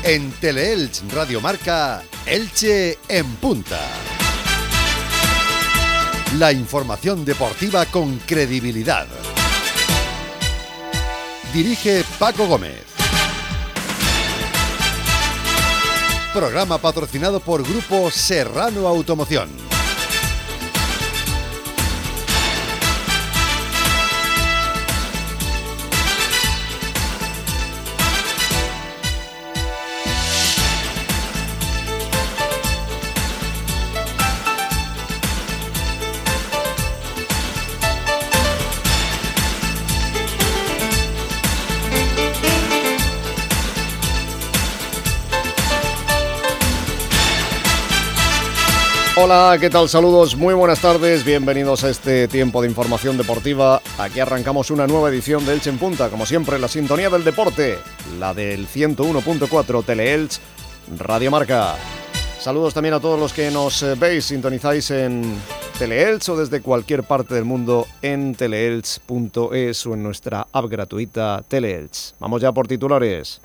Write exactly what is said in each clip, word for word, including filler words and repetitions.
En Teleelch Radio Marca, Elche en punta. La información deportiva con credibilidad. Dirige Paco Gómez. Programa patrocinado por Grupo Serrano Automoción. Hola, ¿qué tal? Saludos, muy buenas tardes, bienvenidos a este tiempo de información deportiva. Aquí arrancamos una nueva edición de Elche en Punta, como siempre, la sintonía del deporte, la del ciento uno punto cuatro Teleelch Radio Marca. Saludos también a todos los que nos veis, sintonizáis en Teleelch o desde cualquier parte del mundo en teleelch punto es o en nuestra app gratuita Teleelch. Vamos ya por titulares.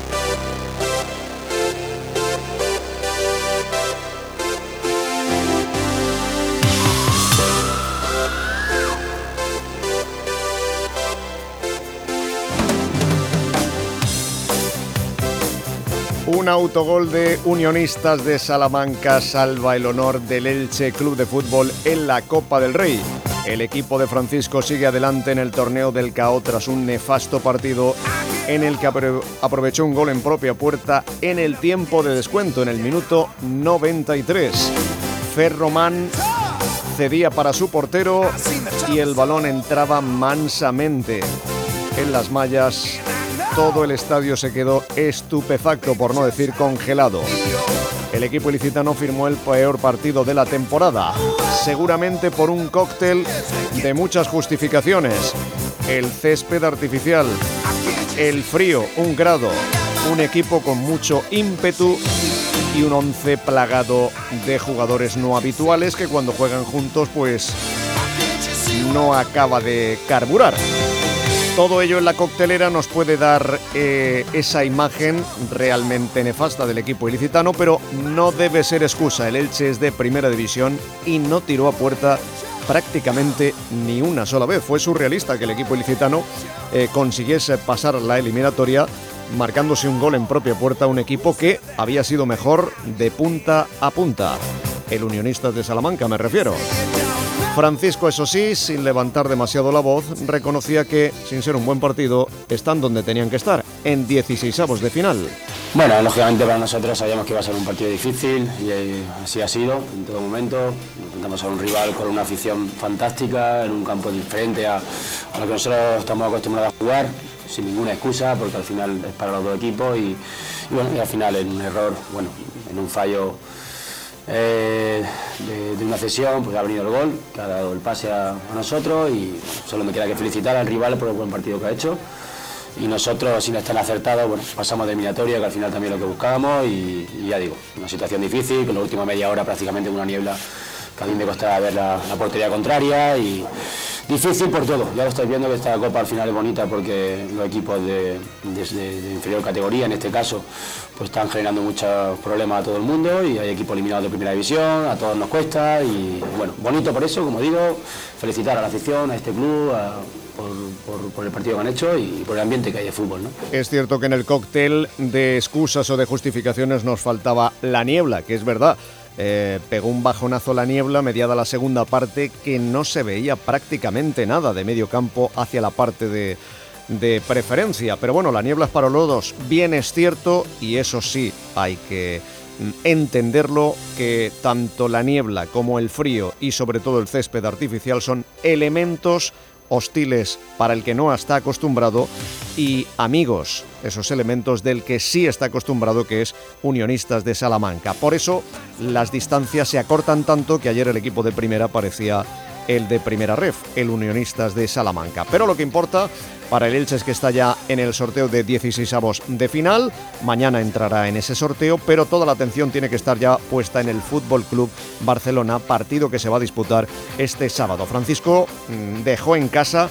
Un autogol de Unionistas de Salamanca salva el honor del Elche Club de Fútbol en la Copa del Rey. El equipo de Francisco sigue adelante en el torneo del C A O tras un nefasto partido en el que aprovechó un gol en propia puerta en el tiempo de descuento, en el minuto noventa y tres. Ferromán cedía para su portero y el balón entraba mansamente en las mallas. Todo el estadio se quedó estupefacto, por no decir congelado. El equipo ilicitano firmó el peor partido de la temporada, seguramente por un cóctel de muchas justificaciones. El césped artificial, el frío, un grado, un equipo con mucho ímpetu y un once plagado de jugadores no habituales que cuando juegan juntos pues no acaba de carburar. Todo ello en la coctelera nos puede dar eh, esa imagen realmente nefasta del equipo ilicitano, pero no debe ser excusa. El Elche es de primera división y no tiró a puerta prácticamente ni una sola vez. Fue surrealista que el equipo ilicitano eh, consiguiese pasar la eliminatoria marcándose un gol en propia puerta a un equipo que había sido mejor de punta a punta. El Unionistas de Salamanca, me refiero. Francisco, eso sí, sin levantar demasiado la voz, reconocía que, sin ser un buen partido, están donde tenían que estar, en dieciseisavos de final. Bueno, lógicamente para nosotros sabíamos que iba a ser un partido difícil y así ha sido en todo momento. Intentamos ser un rival con una afición fantástica, en un campo diferente a, a lo que nosotros estamos acostumbrados a jugar, sin ninguna excusa, porque al final es para los dos equipos y, y bueno, y al final en un error, bueno, en un fallo Eh, de, de una cesión, pues ha venido el gol, que ha dado el pase a, a nosotros y solo me queda que felicitar al rival por el buen partido que ha hecho y nosotros, sin estar acertados, bueno, pasamos de eliminatoria, que al final también es lo que buscábamos y, y ya digo, una situación difícil, con la última media hora prácticamente con una niebla que a mí me costaba ver la, la portería contraria y difícil por todo. Ya lo estáis viendo que esta Copa al final es bonita porque los equipos de, de, de inferior categoría, en este caso, pues están generando muchos problemas a todo el mundo y hay equipos eliminados de primera división, a todos nos cuesta y bueno, bonito por eso, como digo, felicitar a la afición, a este club, a, por, por, por el partido que han hecho y por el ambiente que hay de fútbol, ¿no? Es cierto que en el cóctel de excusas o de justificaciones nos faltaba la niebla, que es verdad. Eh, pegó un bajonazo la niebla mediada la segunda parte que no se veía prácticamente nada de medio campo hacia la parte de, de preferencia, pero bueno, la niebla es para los dos, bien es cierto y eso sí, hay que entenderlo, que tanto la niebla como el frío y sobre todo el césped artificial son elementos hostiles para el que no está acostumbrado y amigos, esos elementos del que sí está acostumbrado, que es Unionistas de Salamanca. Por eso las distancias se acortan tanto que ayer el equipo de primera parecía el de Primera Ref, el Unionistas de Salamanca. Pero lo que importa para el Elche es que está ya en el sorteo de dieciseisavos de final. Mañana entrará en ese sorteo, pero toda la atención tiene que estar ya puesta en el Fútbol Club Barcelona, partido que se va a disputar este sábado. Francisco dejó en casa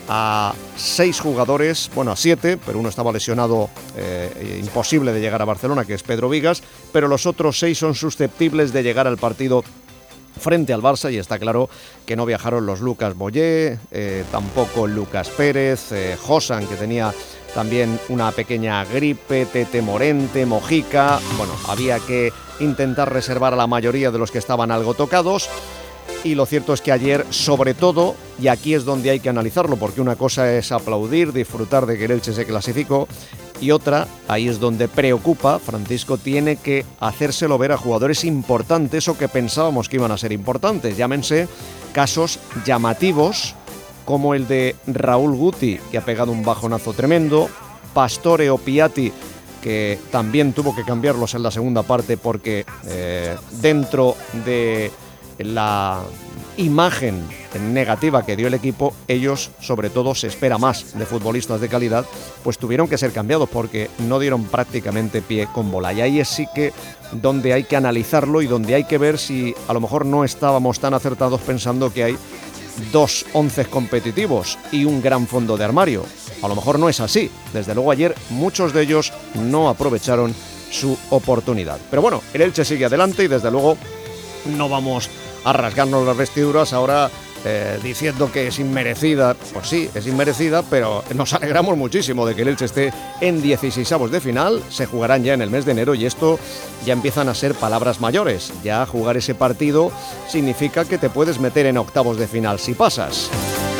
a seis jugadores, bueno, a siete, pero uno estaba lesionado, eh, imposible de llegar a Barcelona, que es Pedro Vigas, pero los otros seis son susceptibles de llegar al partido frente al Barça, y está claro que no viajaron los Lucas Boyé, eh, tampoco Lucas Pérez, eh, Josan, que tenía también una pequeña gripe, Tete Morente, Mojica. Bueno, había que intentar reservar a la mayoría de los que estaban algo tocados. Y lo cierto es que ayer, sobre todo, y aquí es donde hay que analizarlo, porque una cosa es aplaudir, disfrutar de que el Elche se clasificó, y otra, ahí es donde preocupa, Francisco tiene que hacérselo ver a jugadores importantes o que pensábamos que iban a ser importantes. Llámense casos llamativos, como el de Raúl Guti, que ha pegado un bajonazo tremendo, Pastore o Piatti, que también tuvo que cambiarlos en la segunda parte porque eh, dentro de la imagen negativa que dio el equipo, ellos, sobre todo, se espera más de futbolistas de calidad, pues tuvieron que ser cambiados porque no dieron prácticamente pie con bola. Y ahí es sí que donde hay que analizarlo y donde hay que ver si a lo mejor no estábamos tan acertados pensando que hay dos once competitivos y un gran fondo de armario. A lo mejor no es así. Desde luego ayer muchos de ellos no aprovecharon su oportunidad. Pero bueno, el Elche sigue adelante y desde luego no vamos a rasgarnos las vestiduras ahora eh, diciendo que es inmerecida. Pues sí, es inmerecida, pero nos alegramos muchísimo de que el Elche esté en dieciseisavos de final. Se jugarán ya en el mes de enero y esto ya empiezan a ser palabras mayores. Ya jugar ese partido significa que te puedes meter en octavos de final si pasas.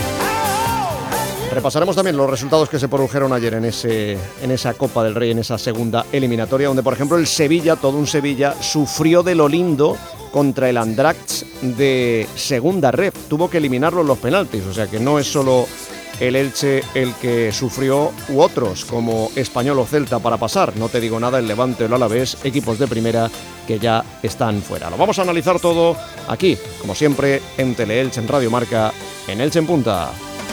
Repasaremos también los resultados que se produjeron ayer en ese en esa Copa del Rey, en esa segunda eliminatoria, donde por ejemplo el Sevilla, todo un Sevilla, sufrió de lo lindo contra el Andratx de segunda ref. Tuvo que eliminarlo en los penaltis, o sea que no es solo el Elche el que sufrió, u otros como Español o Celta para pasar. No te digo nada, el Levante o el Alavés, equipos de primera que ya están fuera. Lo vamos a analizar todo aquí, como siempre, en Teleelche, en Radio Marca, en Elche en Punta.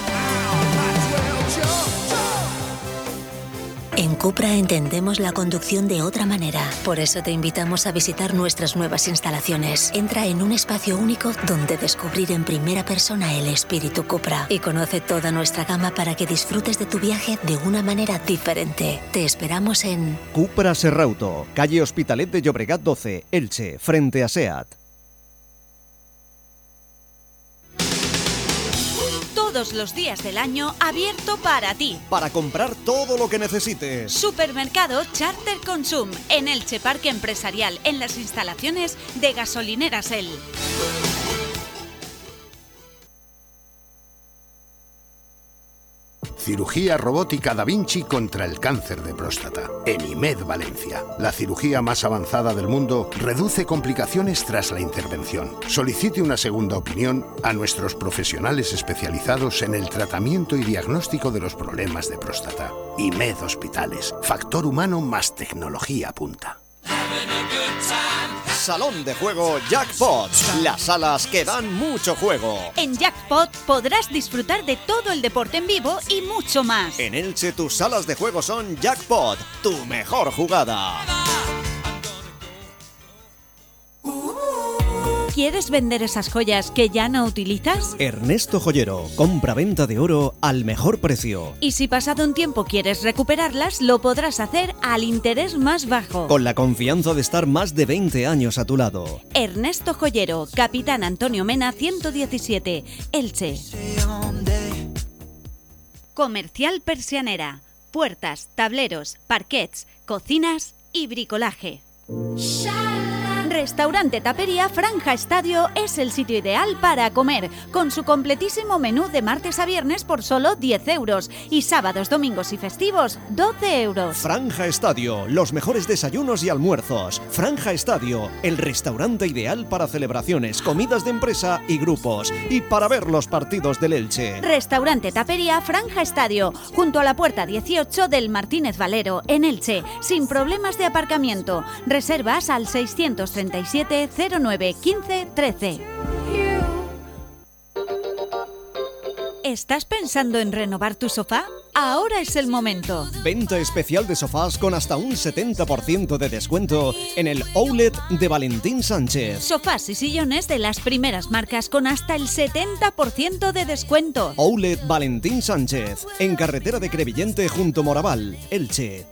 En Cupra entendemos la conducción de otra manera. Por eso te invitamos a visitar nuestras nuevas instalaciones. Entra en un espacio único donde descubrir en primera persona el espíritu Cupra y conoce toda nuestra gama para que disfrutes de tu viaje de una manera diferente. Te esperamos en Cupra Serrauto, calle Hospitalet de Llobregat doce, Elche, frente a SEAT. Todos los días del año abierto para ti. Para comprar todo lo que necesites. Supermercado Charter Consum en Elche Parque Empresarial, en las instalaciones de Gasolineras El. Cirugía robótica Da Vinci contra el cáncer de próstata. En IMED Valencia. La cirugía más avanzada del mundo reduce complicaciones tras la intervención. Solicite una segunda opinión a nuestros profesionales especializados en el tratamiento y diagnóstico de los problemas de próstata. IMED Hospitales. Factor humano más tecnología punta. Salón de juego Jackpot. Las salas que dan mucho juego. En Jackpot podrás disfrutar de todo el deporte en vivo y mucho más. En Elche tus salas de juego son Jackpot, tu mejor jugada. ¿Quieres vender esas joyas que ya no utilizas? Ernesto Joyero, compra-venta de oro al mejor precio. Y si pasado un tiempo quieres recuperarlas, lo podrás hacer al interés más bajo. Con la confianza de estar más de veinte años a tu lado. Ernesto Joyero, Capitán Antonio Mena ciento diecisiete, Elche. Comercial Persianera. Puertas, tableros, parquets, cocinas y bricolaje. Restaurante Tapería Franja Estadio es el sitio ideal para comer, con su completísimo menú de martes a viernes por solo diez euros y sábados, domingos y festivos doce euros. Franja Estadio, los mejores desayunos y almuerzos. Franja Estadio, el restaurante ideal para celebraciones, comidas de empresa y grupos, y para ver los partidos del Elche. Restaurante Tapería Franja Estadio, junto a la puerta dieciocho del Martínez Valero, en Elche, sin problemas de aparcamiento. Reservas al seiscientos treinta y siete cero nueve quince trece. ¿Estás pensando en renovar tu sofá? Ahora es el momento. Venta especial de sofás con hasta un setenta por ciento de descuento en el outlet de Valentín Sánchez. Sofás y sillones de las primeras marcas con hasta el setenta por ciento de descuento. Outlet Valentín Sánchez, en carretera de Crevillente junto Moraval, Elche.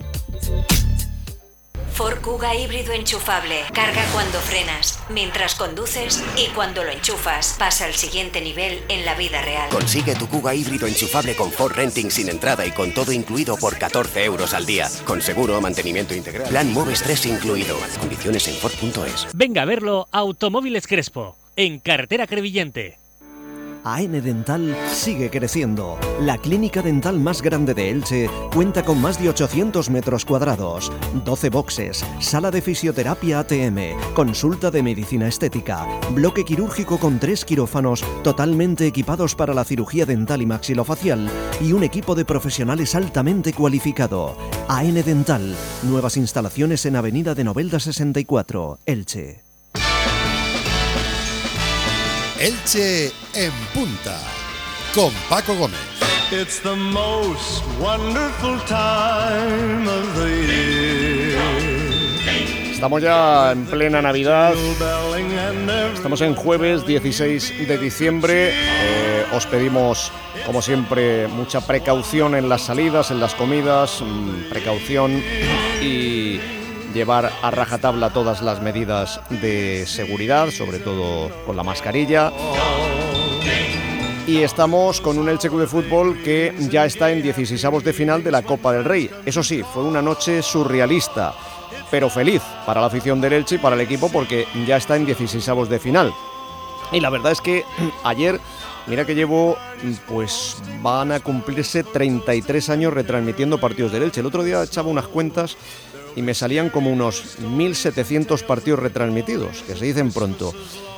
Ford Kuga híbrido enchufable. Carga cuando frenas, mientras conduces y cuando lo enchufas. Pasa al siguiente nivel en la vida real. Consigue tu Kuga híbrido enchufable con Ford Renting sin entrada y con todo incluido por catorce euros al día. Con seguro, mantenimiento integral. Plan Moves tres incluido. Condiciones en Ford punto es. Venga a verlo Automóviles Crespo, en carretera Crevillente. A N Dental sigue creciendo. La clínica dental más grande de Elche cuenta con más de ochocientos metros cuadrados, doce boxes, sala de fisioterapia A T M, consulta de medicina estética, bloque quirúrgico con tres quirófanos totalmente equipados para la cirugía dental y maxilofacial y un equipo de profesionales altamente cualificado. A N Dental, nuevas instalaciones en Avenida de Novelda sesenta y cuatro, Elche. Elche en punta, con Paco Gómez. It's the most wonderful time of the year. Estamos ya en plena Navidad. Estamos en jueves dieciséis de diciembre. Eh, os pedimos, como siempre, mucha precaución en las salidas, en las comidas, mmm, precaución y llevar a rajatabla todas las medidas de seguridad, sobre todo con la mascarilla. Y estamos con un Elche Club de Fútbol que ya está en dieciseisavos de final de la Copa del Rey. Eso sí, fue una noche surrealista, pero feliz para la afición del Elche y para el equipo porque ya está en dieciseisavos de final. Y la verdad es que ayer, mira que llevo, pues van a cumplirse treinta y tres años retransmitiendo partidos del Elche. El otro día echaba unas cuentas y me salían como unos mil setecientos partidos retransmitidos, que se dicen pronto.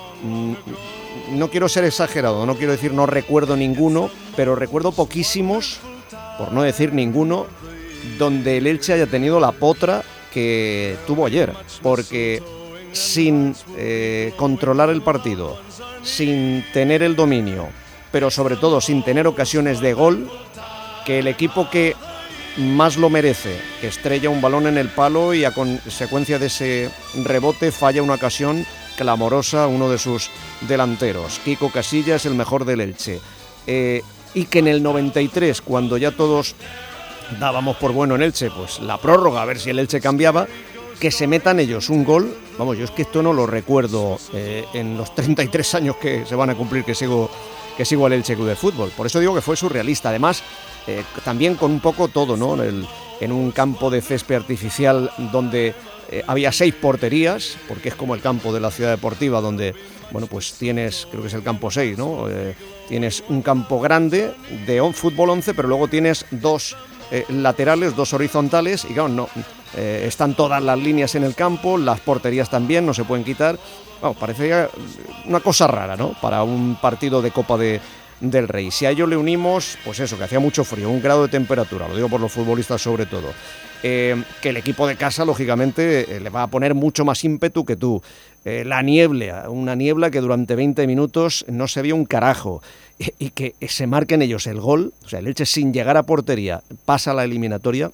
No quiero ser exagerado, no quiero decir no recuerdo ninguno, pero recuerdo poquísimos, por no decir ninguno, donde el Elche haya tenido la potra que tuvo ayer, porque sin eh, controlar el partido, sin tener el dominio, pero sobre todo sin tener ocasiones de gol, que el equipo que más lo merece, que estrella un balón en el palo y a consecuencia de ese rebote falla una ocasión clamorosa uno de sus delanteros. Kiko Casillas, el mejor del Elche. Eh, y que en el noventa y tres, cuando ya todos dábamos por bueno en Elche, pues la prórroga, a ver si el Elche cambiaba, que se metan ellos un gol. Vamos, yo es que esto no lo recuerdo eh, en los treinta y tres años que se van a cumplir que sigo, que sigo al Elche Club de Fútbol. Por eso digo que fue surrealista. Además, Eh, también con un poco todo, ¿no? En, el, en un campo de césped artificial donde eh, había seis porterías, porque es como el campo de la Ciudad Deportiva, donde, bueno, pues tienes, creo que es el campo seis, ¿no? Eh, tienes un campo grande de on, fútbol once, pero luego tienes dos eh, laterales, dos horizontales, y claro, no, eh, están todas las líneas en el campo, las porterías también, no se pueden quitar. Bueno, parecía una cosa rara, ¿no? Para un partido de Copa de del Rey. Si a ello le unimos, pues eso, que hacía mucho frío, un grado de temperatura, lo digo por los futbolistas sobre todo, eh, que el equipo de casa, lógicamente, eh, le va a poner mucho más ímpetu que tú. Eh, la niebla, una niebla que durante veinte minutos no se vio un carajo, y, y que se marquen ellos el gol, o sea, el Elche sin llegar a portería pasa a la eliminatoria.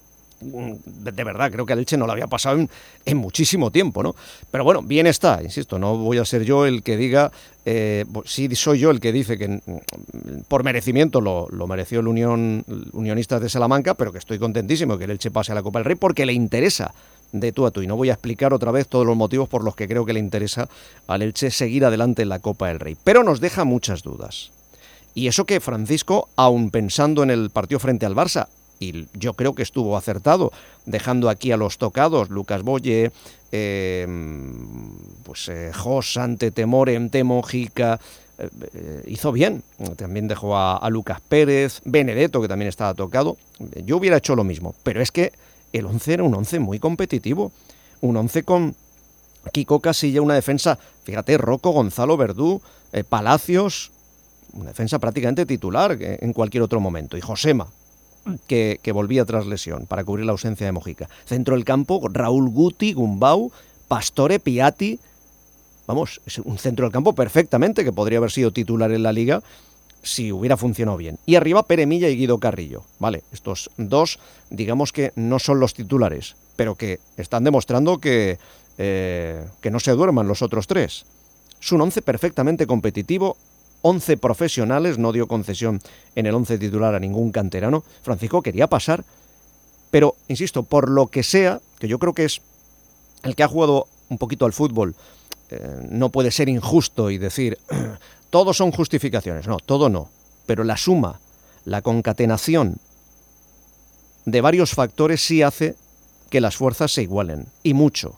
De, de verdad, creo que al Elche no lo había pasado en, en muchísimo tiempo, ¿no? Pero bueno, bien está, insisto, no voy a ser yo el que diga, eh, sí soy yo el que dice que por merecimiento lo, lo mereció el Unión Unionistas de Salamanca, pero que estoy contentísimo que el Elche pase a la Copa del Rey porque le interesa de tú a tú, y no voy a explicar otra vez todos los motivos por los que creo que le interesa al Elche seguir adelante en la Copa del Rey, pero nos deja muchas dudas. Y eso que Francisco, aun pensando en el partido frente al Barça, y yo creo que estuvo acertado, dejando aquí a los tocados, Lucas Boye, eh, pues eh, Jos, Ante Temore, Ente Mojica, eh, eh, hizo bien. También dejó a, a Lucas Pérez, Benedetto, que también estaba tocado. Yo hubiera hecho lo mismo, pero es que el once era un once muy competitivo, un once con Kiko Casilla, una defensa, fíjate, Rocco, Gonzalo Verdú, eh, Palacios, una defensa prácticamente titular en cualquier otro momento, y Josema, Que, que volvía tras lesión para cubrir la ausencia de Mojica. Centro del campo, Raúl Guti, Gumbau, Pastore, Piatti. Vamos, es un centro del campo perfectamente, que podría haber sido titular en la Liga si hubiera funcionado bien. Y arriba Pere Milla y Guido Carrillo. Vale, estos dos, digamos que no son los titulares, pero que están demostrando que, eh, que no se duerman los otros tres. Es un once perfectamente competitivo, once profesionales, no dio concesión en el once titular a ningún canterano. Francisco quería pasar, pero, insisto, por lo que sea, que yo creo que es el que ha jugado un poquito al fútbol, eh, no puede ser injusto y decir, todos son justificaciones. No, todo no. Pero la suma, la concatenación de varios factores sí hace que las fuerzas se igualen, y mucho.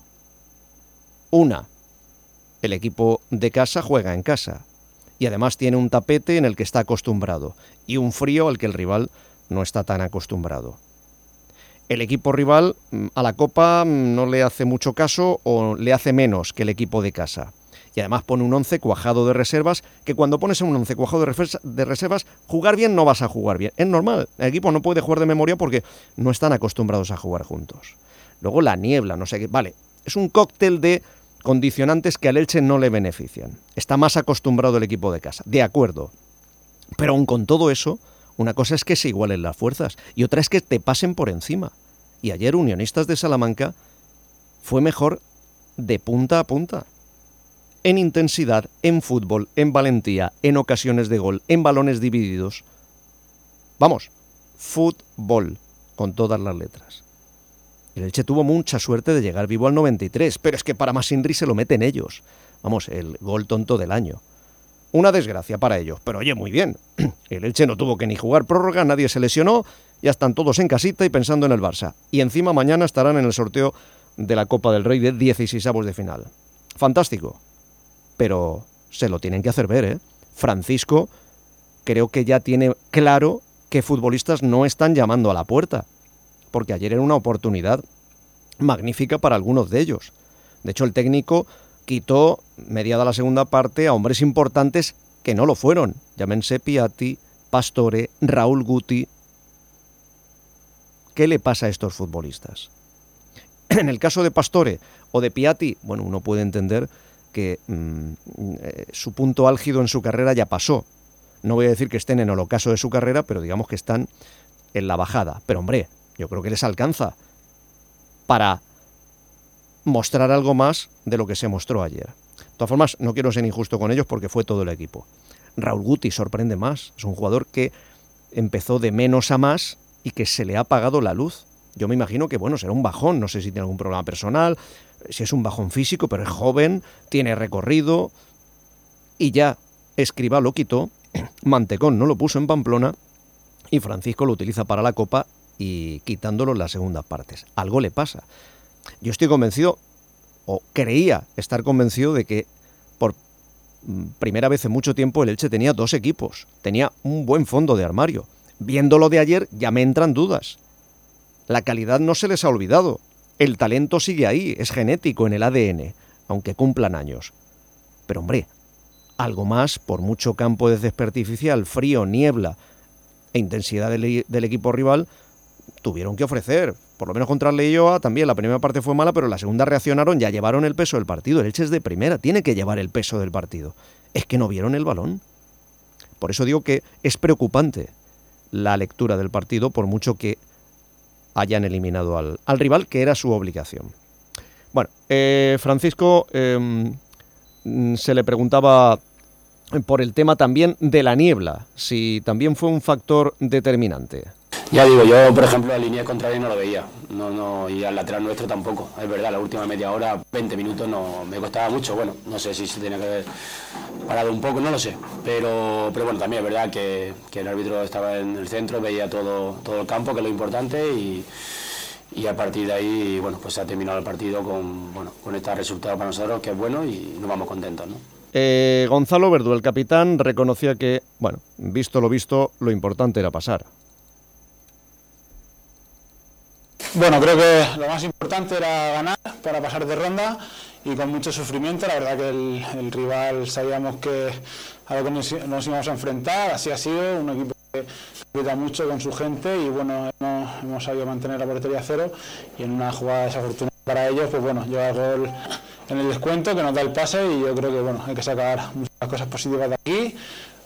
Una, el equipo de casa juega en casa, y además tiene un tapete en el que está acostumbrado, y un frío al que el rival no está tan acostumbrado. El equipo rival a la Copa no le hace mucho caso o le hace menos que el equipo de casa. Y además pone un once cuajado de reservas, que cuando pones un once cuajado de reservas, jugar bien no vas a jugar bien. Es normal, el equipo no puede jugar de memoria porque no están acostumbrados a jugar juntos. Luego la niebla, no sé qué. Vale, es un cóctel de condicionantes que al Elche no le benefician. Está más acostumbrado el equipo de casa, de acuerdo. Pero aun con todo eso, una cosa es que se igualen las fuerzas y otra es que te pasen por encima. Y ayer Unionistas de Salamanca fue mejor de punta a punta. En intensidad, en fútbol, en valentía, en ocasiones de gol, en balones divididos. Vamos, fútbol, con todas las letras. El Elche tuvo mucha suerte de llegar vivo al noventa y tres, pero es que para más Inri se lo meten ellos. Vamos, el gol tonto del año. Una desgracia para ellos, pero oye, muy bien. El Elche no tuvo que ni jugar prórroga, nadie se lesionó, ya están todos en casita y pensando en el Barça. Y encima mañana estarán en el sorteo de la Copa del Rey de dieciseisavos de final. Fantástico. Pero se lo tienen que hacer ver, ¿eh? Francisco creo que ya tiene claro que futbolistas no están llamando a la puerta, porque ayer era una oportunidad magnífica para algunos de ellos. De hecho, el técnico quitó, mediada la segunda parte, a hombres importantes que no lo fueron. Llámense Piatti, Pastore, Raúl Guti. ¿Qué le pasa a estos futbolistas? En el caso de Pastore o de Piatti, bueno, uno puede entender que mmm, eh, su punto álgido en su carrera ya pasó. No voy a decir que estén en el ocaso de su carrera, pero digamos que están en la bajada. Pero hombre, yo creo que les alcanza para mostrar algo más de lo que se mostró ayer. De todas formas, no quiero ser injusto con ellos porque fue todo el equipo. Raúl Guti sorprende más. Es un jugador que empezó de menos a más y que se le ha apagado la luz. Yo me imagino que, bueno, será un bajón. No sé si tiene algún problema personal, si es un bajón físico, pero es joven, tiene recorrido. Y ya Escribá lo quitó, Mantecón no lo puso en Pamplona y Francisco lo utiliza para la Copa y quitándolo en las segundas partes. Algo le pasa. Yo estoy convencido, o creía estar convencido, de que por primera vez en mucho tiempo el Elche tenía dos equipos, tenía un buen fondo de armario. Viéndolo de ayer ya me entran dudas. La calidad no se les ha olvidado, el talento sigue ahí, es genético en el A D N, aunque cumplan años. Pero hombre, algo más, por mucho campo de césped artificial, frío, niebla e intensidad del, del equipo rival, tuvieron que ofrecer. Por lo menos contra el Leioa también la primera parte fue mala, pero la segunda reaccionaron, ya llevaron el peso del partido. El Elche es de primera, tiene que llevar el peso del partido. Es que no vieron el balón. Por eso digo que es preocupante la lectura del partido, por mucho que hayan eliminado al, al rival, que era su obligación. Bueno, eh, Francisco eh, se le preguntaba por el tema también de la niebla, si también fue un factor determinante. Ya digo, yo por ejemplo la línea contraria no lo veía, no, no, y al lateral nuestro tampoco, es verdad, la última media hora, veinte minutos no me costaba mucho, bueno, no sé si se tenía que haber parado un poco, no lo sé, pero, pero bueno, también es verdad que, que el árbitro estaba en el centro, veía todo, todo el campo, que es lo importante, y, y a partir de ahí, bueno, pues se ha terminado el partido con, bueno, con este resultado para nosotros, que es bueno, y nos vamos contentos, ¿no? Eh, Gonzalo Verdú, el capitán, reconocía que, bueno, visto lo visto, lo importante era pasar. Bueno, creo que lo más importante era ganar para pasar de ronda y con mucho sufrimiento. La verdad que el, el rival sabíamos que a lo que nos, nos íbamos a enfrentar, así ha sido, un equipo que cuida mucho con su gente y bueno, hemos, hemos sabido mantener la portería a cero y en una jugada desafortunada para ellos, pues bueno, lleva el gol en el descuento que nos da el pase y yo creo que bueno, hay que sacar muchas cosas positivas de aquí.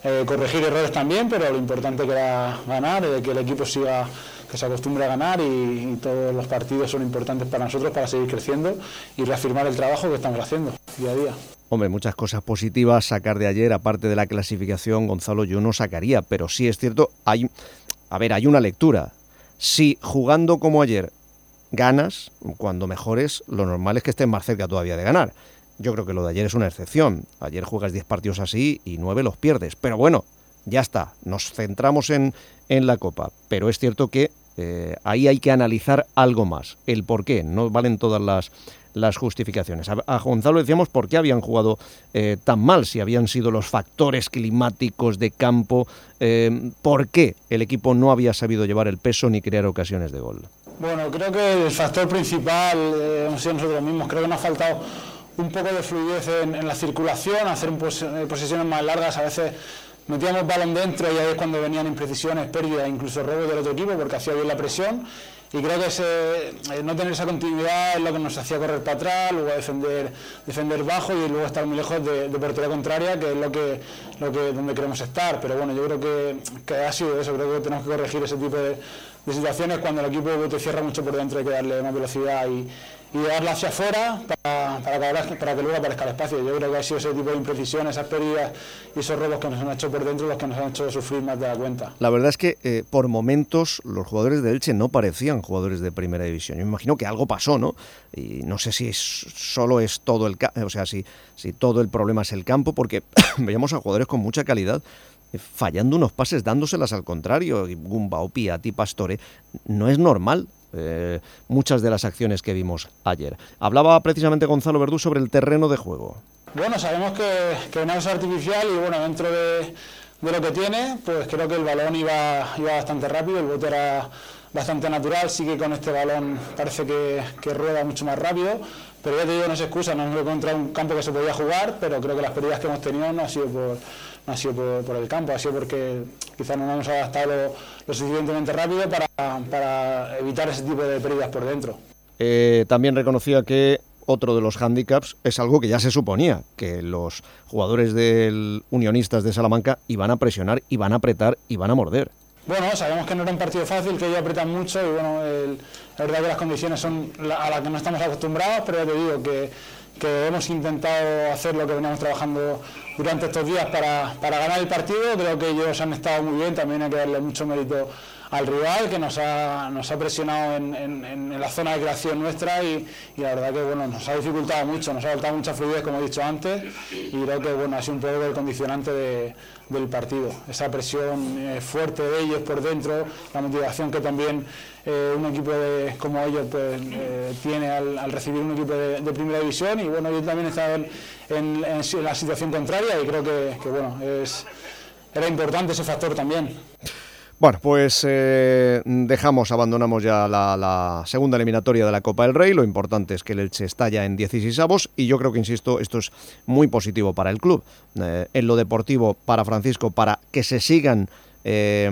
eh, corregir errores también, pero lo importante que era ganar, eh, que el equipo siga, que se acostumbre a ganar y, y todos los partidos son importantes para nosotros para seguir creciendo y reafirmar el trabajo que estamos haciendo día a día. Hombre, muchas cosas positivas sacar de ayer, aparte de la clasificación, Gonzalo, yo no sacaría, pero sí es cierto, hay, a ver, hay una lectura. Si jugando como ayer ganas, cuando mejores, lo normal es que estés más cerca todavía de ganar. Yo creo que lo de ayer es una excepción. Ayer juegas diez partidos así y nueve los pierdes. Pero bueno, ya está, nos centramos en, en la Copa. Pero es cierto que eh, ahí hay que analizar algo más, el por qué, no valen todas las... las justificaciones. A, a Gonzalo decíamos por qué habían jugado eh, tan mal, si habían sido los factores climáticos de campo, eh, por qué el equipo no había sabido llevar el peso ni crear ocasiones de gol. Bueno, creo que el factor principal eh, hemos sido nosotros mismos. Creo que nos ha faltado un poco de fluidez en, en la circulación, hacer pos posiciones más largas. A veces metíamos balón dentro y ahí es cuando venían imprecisiones, pérdidas, incluso robos del otro equipo porque hacía bien la presión. Y creo que ese, eh, no tener esa continuidad es lo que nos hacía correr para atrás, luego defender, defender bajo y luego estar muy lejos de, de portería contraria, que es lo que, lo que donde queremos estar. Pero bueno, yo creo que, que ha sido eso, creo que tenemos que corregir ese tipo de, de situaciones. Cuando el equipo te cierra mucho por dentro hay que darle más velocidad y, y darla hacia afuera para, para, que, para que luego aparezca el espacio. Yo creo que ha sido ese tipo de imprecisiones, esas pérdidas y esos robos que nos han hecho por dentro los que nos han hecho sufrir más de la cuenta. La verdad es que eh, por momentos los jugadores de Elche no parecían jugadores de primera división. Yo me imagino que algo pasó, ¿no? Y no sé si es, solo es todo el o sea, si, si todo el problema es el campo, porque veíamos a jugadores con mucha calidad eh, fallando unos pases, dándoselas al contrario. Gumba, Piatti, Pastore, no es normal. Eh, muchas de las acciones que vimos ayer. Hablaba precisamente Gonzalo Verdú sobre el terreno de juego. Bueno, sabemos que, que no es artificial y bueno, dentro de, de lo que tiene, pues creo que el balón iba, iba bastante rápido, el bote era bastante natural, sí que con este balón parece que, que rueda mucho más rápido, pero ya te digo, no es excusa, no hemos encontrado un campo que se podía jugar, pero creo que las pérdidas que hemos tenido no ha sido por, no ha sido por, por el campo, ha sido porque quizás no nos hemos adaptado lo, lo suficientemente rápido para, para evitar ese tipo de pérdidas por dentro. Eh, también reconocía que otro de los hándicaps es algo que ya se suponía, que los jugadores del Unionistas de Salamanca iban a presionar, iban a apretar, iban a morder. Bueno, sabemos que no era un partido fácil, que ellos apretan mucho y bueno, el, la verdad que las condiciones son la, a las que no estamos acostumbrados, pero ya te digo que, que hemos intentado hacer lo que veníamos trabajando durante estos días para, para ganar el partido. Creo que ellos han estado muy bien, también hay que darle mucho mérito al rival, que nos ha, nos ha presionado en, en, en la zona de creación nuestra y, y la verdad que bueno, nos ha dificultado mucho, nos ha faltado mucha fluidez, como he dicho antes, y creo que bueno, ha sido un poco el condicionante de, del partido, esa presión eh, fuerte de ellos por dentro, la motivación que también eh, un equipo de, como ellos pues, eh, tiene al, al recibir un equipo de, de primera división, y bueno, yo también he estado en, en, en la situación contraria y creo que, que bueno, es, era importante ese factor también. Bueno, pues eh, dejamos, abandonamos ya la, la segunda eliminatoria de la Copa del Rey. Lo importante es que el Elche está ya en dieciseisavos y yo creo que, insisto, esto es muy positivo para el club. Eh, en lo deportivo, para Francisco, para que se sigan eh,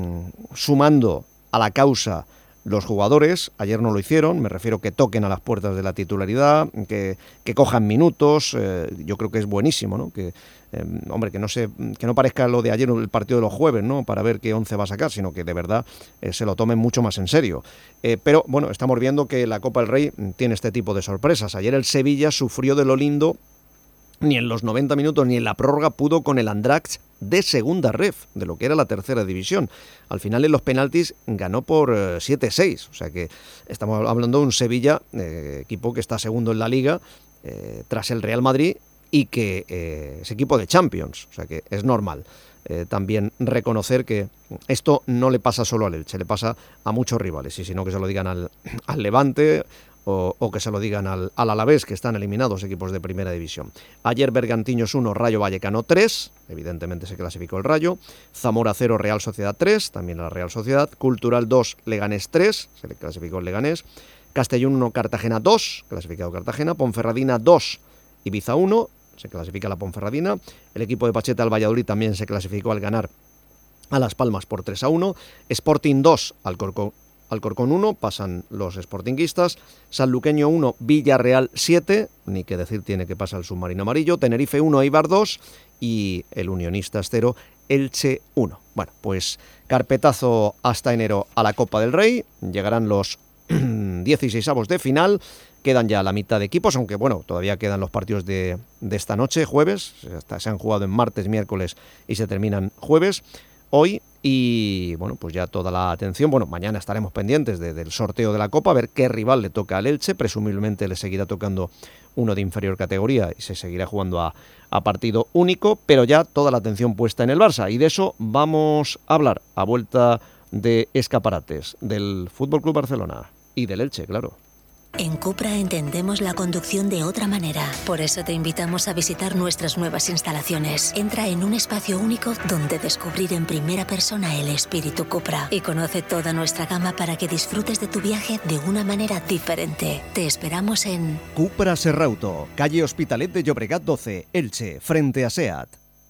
sumando a la causa los jugadores. Ayer no lo hicieron, me refiero que toquen a las puertas de la titularidad, que, que cojan minutos. Eh, yo creo que es buenísimo, ¿no? Que, eh, hombre, que no se, que no parezca lo de ayer el partido de los jueves, ¿no? Para ver qué once va a sacar, sino que de verdad eh, se lo tomen mucho más en serio. Eh, pero bueno, estamos viendo que la Copa del Rey tiene este tipo de sorpresas. Ayer el Sevilla sufrió de lo lindo. Ni en los noventa minutos ni en la prórroga pudo con el Andratx de segunda ref, de lo que era la tercera división. Al final en los penaltis ganó por eh, siete seis, o sea que estamos hablando de un Sevilla, eh, equipo que está segundo en la Liga, eh, tras el Real Madrid, y que eh, es equipo de Champions, o sea que es normal. Eh, también reconocer que esto no le pasa solo al Elche, le pasa a muchos rivales, y si no que se lo digan al, al Levante, O, o que se lo digan al, al Alavés, que están eliminados equipos de primera división. Ayer Bergantiños uno, Rayo Vallecano tres, evidentemente se clasificó el Rayo. Zamora cero, Real Sociedad tres, también la Real Sociedad. Cultural dos, Leganés tres, se le clasificó el Leganés. Castellón uno, Cartagena dos, clasificado Cartagena. Ponferradina dos, Ibiza uno, se clasifica la Ponferradina. El equipo de Pacheta, el Valladolid, también se clasificó al ganar a Las Palmas por tres a uno. Sporting dos, Alcorcón Alcorcón uno, pasan los sportinguistas. Sanluqueño uno, Villarreal siete, ni que decir tiene que pasar el submarino amarillo. Tenerife uno, Eibar dos y el Unionistas cero, Elche uno. Bueno, pues carpetazo hasta enero a la Copa del Rey, llegarán los dieciseisavos de final, quedan ya la mitad de equipos, aunque bueno, todavía quedan los partidos de, de esta noche, jueves, hasta se han jugado en martes, miércoles y se terminan jueves, hoy, y bueno, pues ya toda la atención, bueno, mañana estaremos pendientes de, del sorteo de la Copa, a ver qué rival le toca al Elche, presumiblemente le seguirá tocando uno de inferior categoría y se seguirá jugando a, a partido único, pero ya toda la atención puesta en el Barça, y de eso vamos a hablar a vuelta de escaparates del F C Barcelona y del Elche, claro. En Cupra entendemos la conducción de otra manera. Por eso te invitamos a visitar nuestras nuevas instalaciones. Entra en un espacio único donde descubrir en primera persona el espíritu Cupra y conoce toda nuestra gama para que disfrutes de tu viaje de una manera diferente. Te esperamos en Cupra Serrauto, calle Hospitalet de Llobregat doce, Elche, frente a SEAT.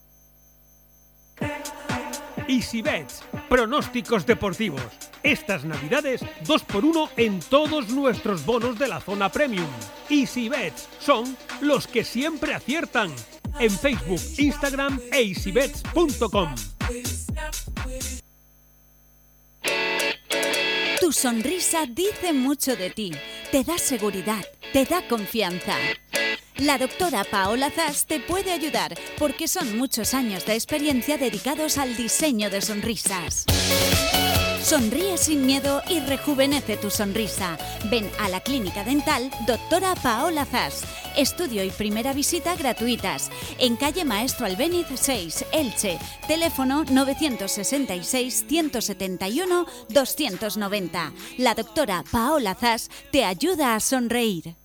EasyBets, pronósticos deportivos. Estas navidades, dos por uno en todos nuestros bonos de la zona premium. EasyBets son los que siempre aciertan. En Facebook, Instagram e easy bets punto com. Tu sonrisa dice mucho de ti, te da seguridad, te da confianza. La doctora Paola Zas te puede ayudar porque son muchos años de experiencia dedicados al diseño de sonrisas. Sonríe sin miedo y rejuvenece tu sonrisa. Ven a la Clínica Dental Doctora Paola Zas. Estudio y primera visita gratuitas. En calle Maestro Albéniz seis, Elche. Teléfono nueve seis seis, uno siete uno, dos nueve cero. La doctora Paola Zas te ayuda a sonreír.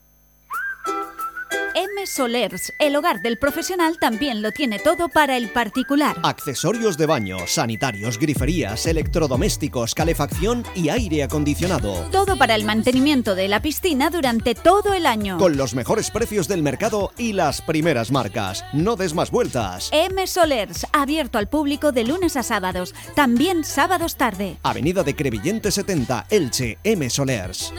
M Solers, el hogar del profesional, también lo tiene todo para el particular. Accesorios de baño, sanitarios, griferías, electrodomésticos, calefacción y aire acondicionado. Todo para el mantenimiento de la piscina durante todo el año. Con los mejores precios del mercado y las primeras marcas. No des más vueltas. M Solers, abierto al público de lunes a sábados, también sábados tarde. Avenida de Crevillente setenta, Elche, M Solers.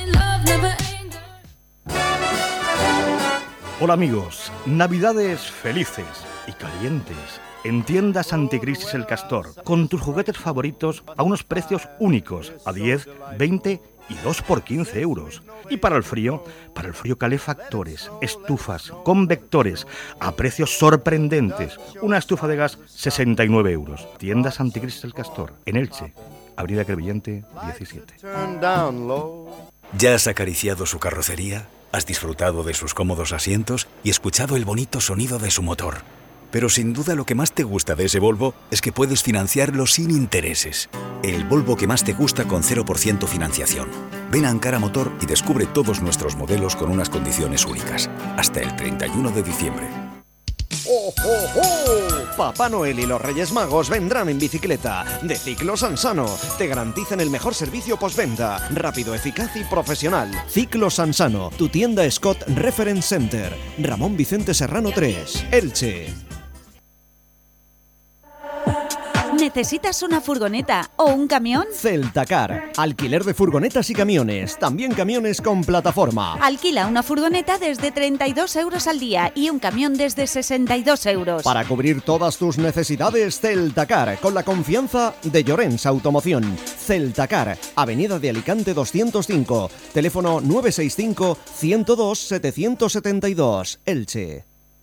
Hola amigos, navidades felices y calientes en tiendas Anticrisis El Castor, con tus juguetes favoritos a unos precios únicos, a diez, veinte y dos por quince euros. Y para el frío, para el frío calefactores, estufas, convectores, a precios sorprendentes. Una estufa de gas, sesenta y nueve euros. Tiendas Anticrisis El Castor, en Elche, Avenida Crevillente diecisiete. ¿Ya has acariciado su carrocería? ¿Has disfrutado de sus cómodos asientos y escuchado el bonito sonido de su motor? Pero sin duda lo que más te gusta de ese Volvo es que puedes financiarlo sin intereses. El Volvo que más te gusta con cero por ciento financiación. Ven a Ankara Motor y descubre todos nuestros modelos con unas condiciones únicas. Hasta el treinta y uno de diciembre. ¡Oh, oh, oh! Papá Noel y los Reyes Magos vendrán en bicicleta de Ciclos Ansano. Te garantizan el mejor servicio postventa, rápido, eficaz y profesional. Ciclos Ansano, tu tienda Scott Reference Center. Ramón Vicente Serrano tres, Elche. ¿Necesitas una furgoneta o un camión? Celtacar, alquiler de furgonetas y camiones, también camiones con plataforma. Alquila una furgoneta desde treinta y dos euros al día y un camión desde sesenta y dos euros. Para cubrir todas tus necesidades, Celtacar, con la confianza de Llorens Automoción. Celtacar, Avenida de Alicante doscientos cinco, teléfono nueve seis cinco, ciento dos, setecientos setenta y dos, Elche.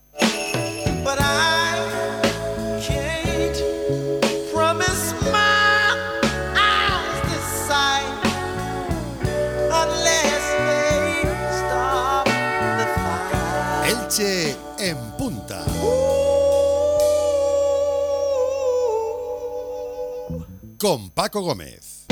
Elche en punta. Con Paco Gómez.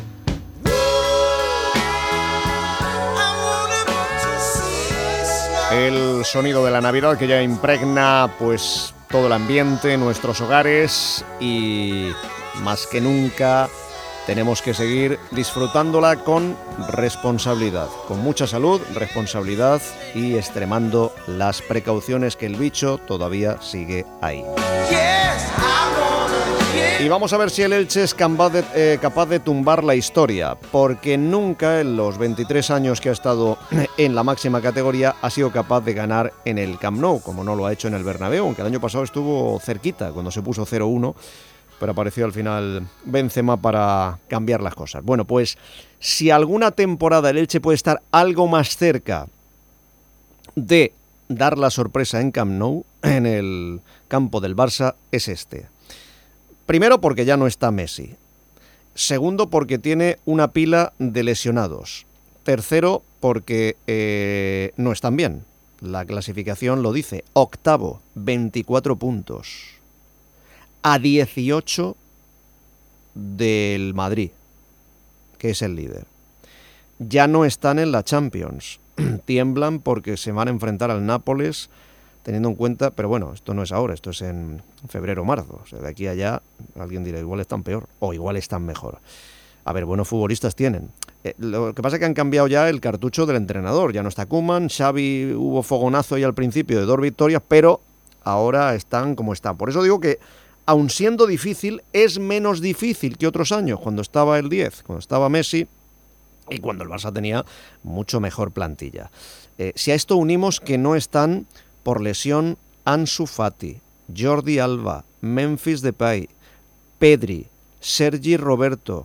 El sonido de la Navidad que ya impregna pues todo el ambiente, nuestros hogares, y más que nunca tenemos que seguir disfrutándola con responsabilidad, con mucha salud, responsabilidad y extremando las precauciones, que el bicho todavía sigue ahí. Y vamos a ver si el Elche es capaz de, eh, capaz de tumbar la historia, porque nunca en los veintitrés años que ha estado en la máxima categoría ha sido capaz de ganar en el Camp Nou, como no lo ha hecho en el Bernabéu, aunque el año pasado estuvo cerquita cuando se puso cero uno, pero apareció al final Benzema para cambiar las cosas. Bueno, pues si alguna temporada el Elche puede estar algo más cerca de dar la sorpresa en Camp Nou, en el campo del Barça, es este. Primero porque ya no está Messi. Segundo porque tiene una pila de lesionados. Tercero porque eh, no están bien. La clasificación lo dice. Octavo, veinticuatro puntos. A dieciocho del Madrid, que es el líder. Ya no están en la Champions. Tiemblan porque se van a enfrentar al Nápoles, teniendo en cuenta, pero bueno, esto no es ahora, esto es en febrero o marzo, o sea, de aquí a allá alguien dirá, igual están peor, o igual están mejor. A ver, buenos futbolistas tienen. Eh, lo que pasa es que han cambiado ya el cartucho del entrenador, ya no está Koeman, Xavi hubo fogonazo ahí al principio de dos victorias, pero ahora están como están. Por eso digo que, aun siendo difícil, es menos difícil que otros años, cuando estaba el diez, cuando estaba Messi, y cuando el Barça tenía mucho mejor plantilla. Eh, si a esto unimos que no están por lesión Ansu Fati, Jordi Alba, Memphis Depay, Pedri, Sergi Roberto,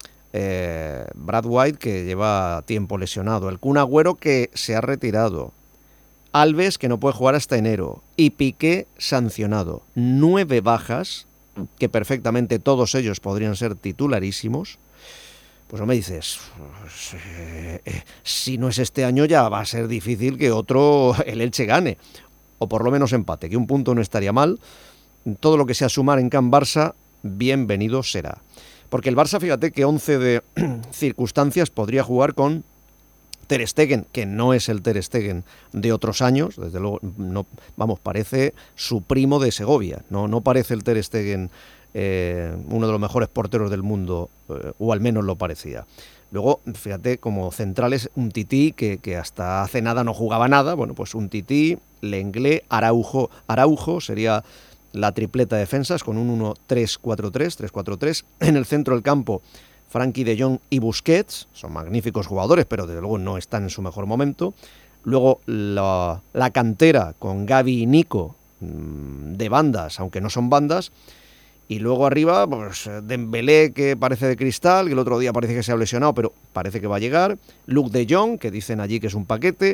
eh, Brad White, que lleva tiempo lesionado, el Kun Agüero, que se ha retirado, Alves, que no puede jugar hasta enero, y Piqué sancionado. Nueve bajas, que perfectamente todos ellos podrían ser titularísimos. Pues no me dices, pues, eh, eh, si no es este año ya va a ser difícil que otro, el Elche, gane, o por lo menos empate, que un punto no estaría mal. Todo lo que sea sumar en Camp Barça, bienvenido será. Porque el Barça, fíjate que once de circunstancias podría jugar con Ter Stegen, que no es el Ter Stegen de otros años, desde luego, no, vamos, parece su primo de Segovia, no, no parece el Ter Stegen, Eh, uno de los mejores porteros del mundo, eh, o al menos lo parecía. Luego, fíjate, como centrales, un Tití que, que hasta hace nada no jugaba nada. Bueno, pues un Tití, Lenglet, Araujo, Araujo sería la tripleta de defensas con un uno tres cuatro tres, tres cuatro tres. En el centro del campo, Frenkie de Jong y Busquets, son magníficos jugadores, pero desde luego no están en su mejor momento. Luego la, la cantera con Gavi y Nico, mmm, de bandas, aunque no son bandas. Y luego arriba, pues Dembélé, que parece de cristal, que el otro día parece que se ha lesionado, pero parece que va a llegar. Luke de Jong, que dicen allí que es un paquete.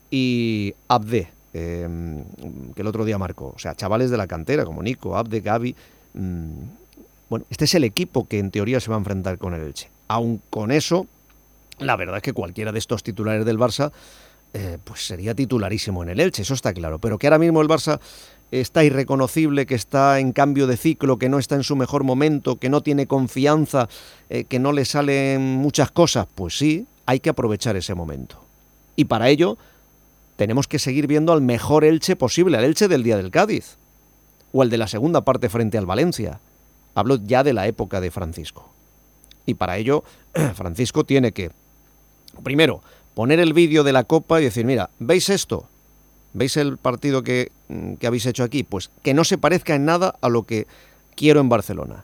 Y Abde, eh, que el otro día marcó. O sea, chavales de la cantera, como Nico, Abde, Gavi. Mmm, bueno, este es el equipo que en teoría se va a enfrentar con el Elche. Aun con eso, la verdad es que cualquiera de estos titulares del Barça, eh, pues sería titularísimo en el Elche, eso está claro. Pero que ahora mismo el Barça está irreconocible, que está en cambio de ciclo, que no está en su mejor momento, que no tiene confianza, eh, que no le salen muchas cosas, pues sí, hay que aprovechar ese momento. Y para ello tenemos que seguir viendo al mejor Elche posible, al Elche del día del Cádiz, o el de la segunda parte frente al Valencia. Hablo ya de la época de Francisco. Y para ello, Francisco tiene que, primero, poner el vídeo de la Copa y decir, mira, ¿veis esto? ¿Veis el partido que, que habéis hecho aquí? Pues que no se parezca en nada a lo que quiero en Barcelona.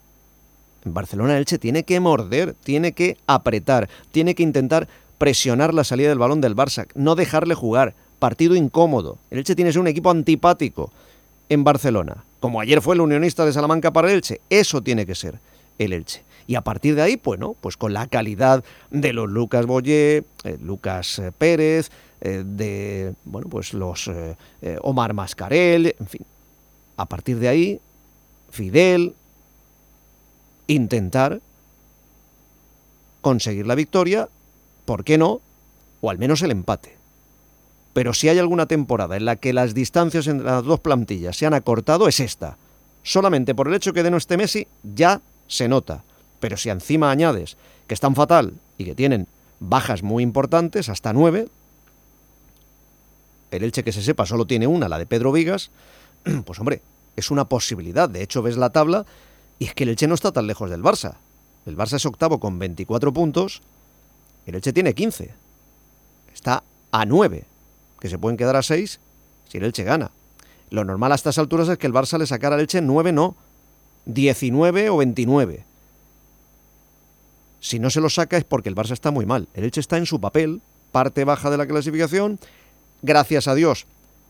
En Barcelona el Elche tiene que morder, tiene que apretar, tiene que intentar presionar la salida del balón del Barça, no dejarle jugar, partido incómodo. El Elche tiene que ser un equipo antipático en Barcelona, como ayer fue el Unionista de Salamanca para el Elche. Eso tiene que ser el Elche. Y a partir de ahí, bueno, pues con la calidad de los Lucas Boyé, eh, Lucas eh, Pérez, eh, de, bueno, pues los eh, eh, Omar Mascarell, en fin. A partir de ahí, Fidel, intentar conseguir la victoria, ¿por qué no? O al menos el empate. Pero si hay alguna temporada en la que las distancias entre las dos plantillas se han acortado, es esta. Solamente por el hecho que de no esté Messi, ya se nota. Pero si encima añades que están fatal y que tienen bajas muy importantes, hasta nueve, el Elche, que se sepa, solo tiene una, la de Pedro Vigas, pues hombre, es una posibilidad. De hecho, ves la tabla y es que el Elche no está tan lejos del Barça. El Barça es octavo con veinticuatro puntos, el Elche tiene quince. Está a nueve, que se pueden quedar a seis si el Elche gana. Lo normal a estas alturas es que el Barça le sacara al Elche nueve, no, diecinueve o veintinueve. Si no se lo saca es porque el Barça está muy mal. El Elche está en su papel, parte baja de la clasificación, gracias a Dios,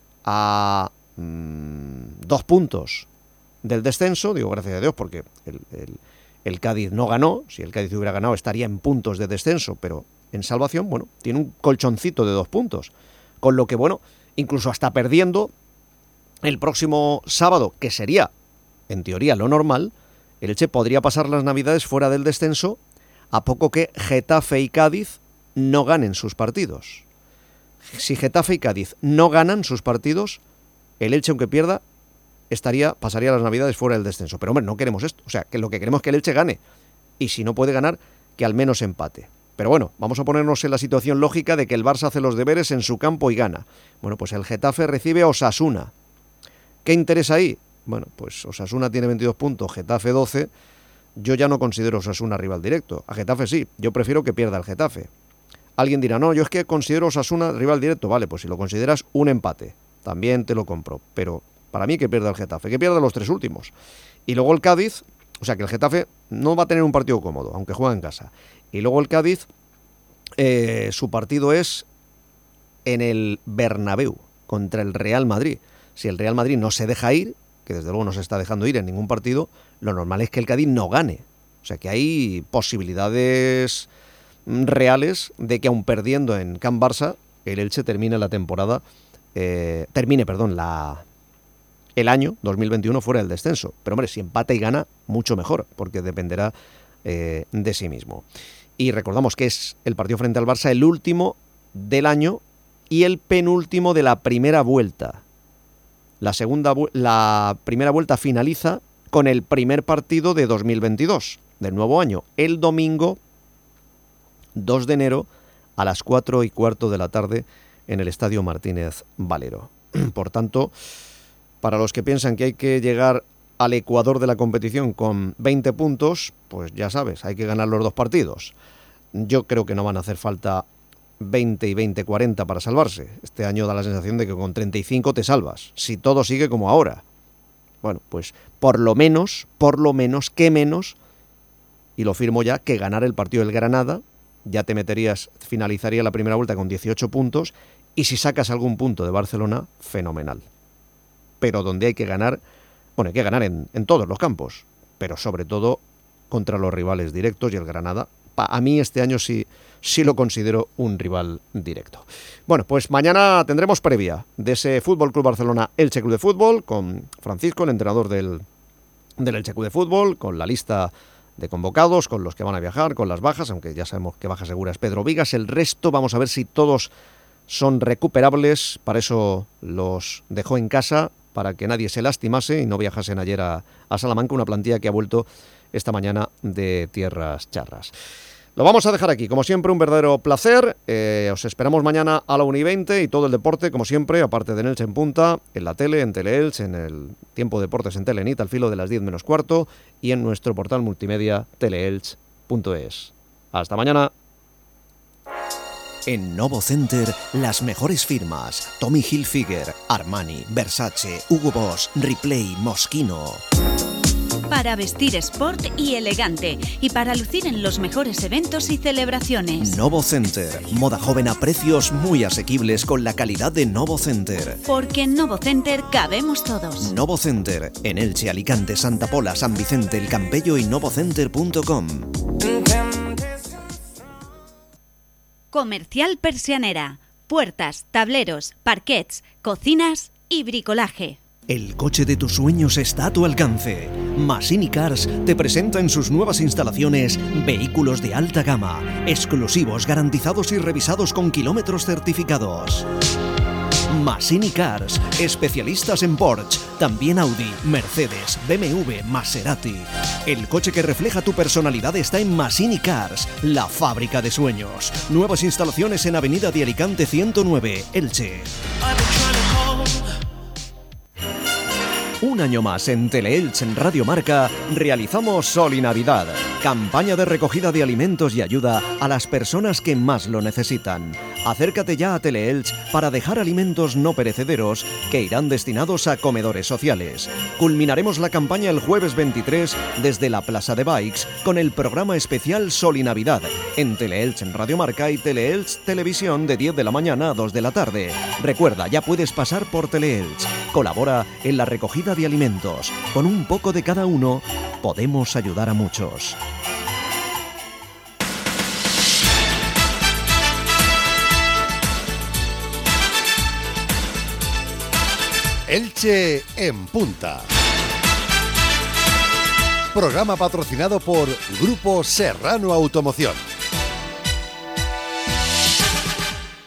a mmm, dos puntos del descenso. Digo gracias a Dios porque el, el, el Cádiz no ganó. Si el Cádiz hubiera ganado estaría en puntos de descenso, pero en salvación, bueno, tiene un colchoncito de dos puntos. Con lo que, bueno, incluso hasta perdiendo el próximo sábado, que sería, en teoría, lo normal, el Elche podría pasar las Navidades fuera del descenso a poco que Getafe y Cádiz no ganen sus partidos. Si Getafe y Cádiz no ganan sus partidos, el Elche, aunque pierda, estaría, pasaría las Navidades fuera del descenso. Pero, hombre, no queremos esto. O sea, que lo que queremos es que el Elche gane. Y si no puede ganar, que al menos empate. Pero bueno, vamos a ponernos en la situación lógica de que el Barça hace los deberes en su campo y gana. Bueno, pues el Getafe recibe a Osasuna. ¿Qué interesa ahí? Bueno, pues Osasuna tiene veintidós puntos, Getafe doce. Yo ya no considero Osasuna rival directo. A Getafe sí, yo prefiero que pierda el Getafe. Alguien dirá, no, yo es que considero Osasuna rival directo. Vale, pues si lo consideras, un empate. También te lo compro. Pero para mí que pierda el Getafe, que pierda los tres últimos. Y luego el Cádiz, o sea que el Getafe no va a tener un partido cómodo, aunque juega en casa. Y luego el Cádiz, eh, su partido es en el Bernabéu, contra el Real Madrid. Si el Real Madrid no se deja ir, que desde luego no se está dejando ir en ningún partido, lo normal es que el Cádiz no gane. O sea que hay posibilidades reales de que aun perdiendo en Can Barça, el Elche termine la temporada, eh, termine, perdón, la, el año dos mil veintiuno fuera del descenso. Pero hombre, si empata y gana, mucho mejor, porque dependerá eh, de sí mismo. Y recordamos que es el partido frente al Barça el último del año y el penúltimo de la primera vuelta. La segunda, la primera vuelta finaliza con el primer partido de dos mil veintidós, del nuevo año, el domingo dos de enero a las cuatro y cuarto de la tarde en el Estadio Martínez Valero. Por tanto, para los que piensan que hay que llegar al ecuador de la competición con veinte puntos, pues ya sabes, hay que ganar los dos partidos. Yo creo que no van a hacer falta veinte y veinte, cuarenta para salvarse. Este año da la sensación de que con treinta y cinco te salvas, si todo sigue como ahora. Bueno, pues por lo menos, por lo menos, ¿qué menos? Y lo firmo ya, que ganar el partido del Granada, ya te meterías, finalizaría la primera vuelta con dieciocho puntos, y si sacas algún punto de Barcelona, fenomenal. Pero donde hay que ganar, bueno, hay que ganar en, en todos los campos, pero sobre todo contra los rivales directos, y el Granada, a mí este año sí, sí lo considero un rival directo. Bueno, pues mañana tendremos previa de ese Fútbol Club Barcelona Elche Club de Fútbol, con Francisco, el entrenador del, del Elche Club de Fútbol, con la lista de convocados, con los que van a viajar, con las bajas, aunque ya sabemos que baja segura es Pedro Vigas. El resto vamos a ver si todos son recuperables, para eso los dejó en casa, para que nadie se lastimase y no viajasen ayer a, a Salamanca, una plantilla que ha vuelto esta mañana de tierras charras. Lo vamos a dejar aquí, como siempre, un verdadero placer. Eh, os esperamos mañana a la una y veinte y todo el deporte, como siempre, aparte de en Elche en Punta, en la tele, en Teleelch, en el Tiempo de Deportes en Telenit, al filo de las diez menos cuarto, y en nuestro portal multimedia teleelch punto es. Hasta mañana. En Novo Center, las mejores firmas: Tommy Hilfiger, Armani, Versace, Hugo Boss, Ripley, Moschino. Para vestir sport y elegante, y para lucir en los mejores eventos y celebraciones. Novo Center, moda joven a precios muy asequibles con la calidad de Novo Center. Porque en Novo Center cabemos todos. Novo Center, en Elche, Alicante, Santa Pola, San Vicente, El Campello y novocenter punto com. Comercial Persianera. Puertas, tableros, parquets, cocinas y bricolaje. El coche de tus sueños está a tu alcance. Masini Cars te presenta en sus nuevas instalaciones vehículos de alta gama, exclusivos, garantizados y revisados con kilómetros certificados. Masini Cars, especialistas en Porsche, también Audi, Mercedes, B M W, Maserati. El coche que refleja tu personalidad está en Masini Cars, la fábrica de sueños. Nuevas instalaciones en Avenida de Alicante ciento nueve, Elche. Un año más en Teleelch en Radio Marca realizamos Sol y Navidad. Campaña de recogida de alimentos y ayuda a las personas que más lo necesitan. Acércate ya a Teleelch para dejar alimentos no perecederos que irán destinados a comedores sociales. Culminaremos la campaña el jueves veintitrés desde la Plaza de Bikes con el programa especial Sol y Navidad en Teleelch en Radio Marca y Teleelch Televisión de diez de la mañana a dos de la tarde. Recuerda, ya puedes pasar por Teleelch. Colabora en la recogida de alimentos. Con un poco de cada uno podemos ayudar a muchos. Elche en Punta. Programa patrocinado por Grupo Serrano Automoción.